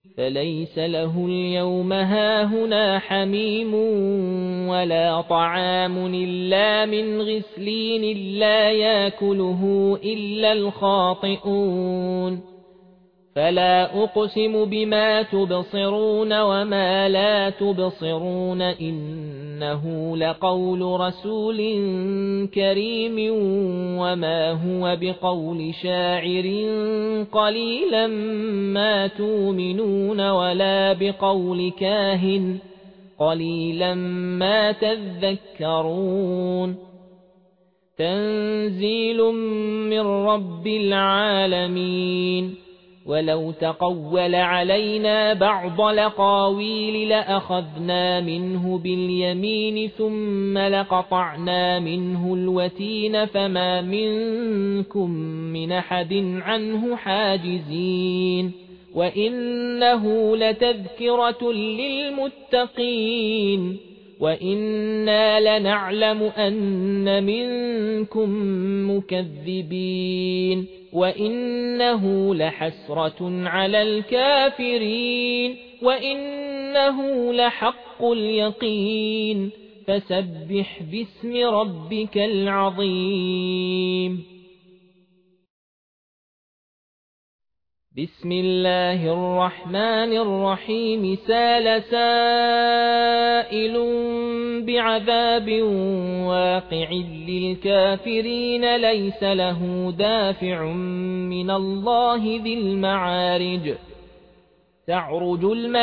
فليس له اليوم هاهنا حميم ولا طعام إلا من غسلين لا يأكله إلا الخاطئون فلا أقسم بما تبصرون وما لا تبصرون إنه لقول رسول كريم وما هو بقول شاعر قليلا ما تؤمنون ولا بقول كاهن قليلا ما تذكرون تنزيل من رب العالمين ولو تقول علينا بعض الأقاويل لأخذنا منه باليمين ثم لقطعنا منه الوتين فما منكم من أحد عنه حاجزين وإنه لتذكرة للمتقين وإنا لنعلم أن منكم مكذبين وإنه لحسرة على الكافرين وإنه لحق اليقين فسبح باسم ربك العظيم بسم الله الرحمن الرحيم سال سائل بعذاب واقع للكافرين ليس له دافع من الله ذي المعارج تعرج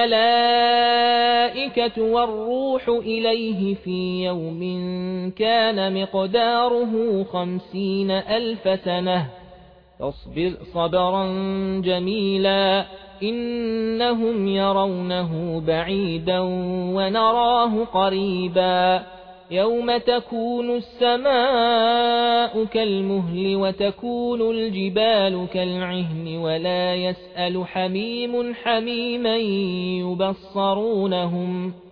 الملائكة والروح إليه في يوم كان مقداره 50,000 سنة فاصبر صبرا جميلا إنهم يرونه بعيدا ونراه قريبا يوم تكون السماء كالمهل وتكون الجبال كالعهن ولا يسأل حميم حميما يبصرونهم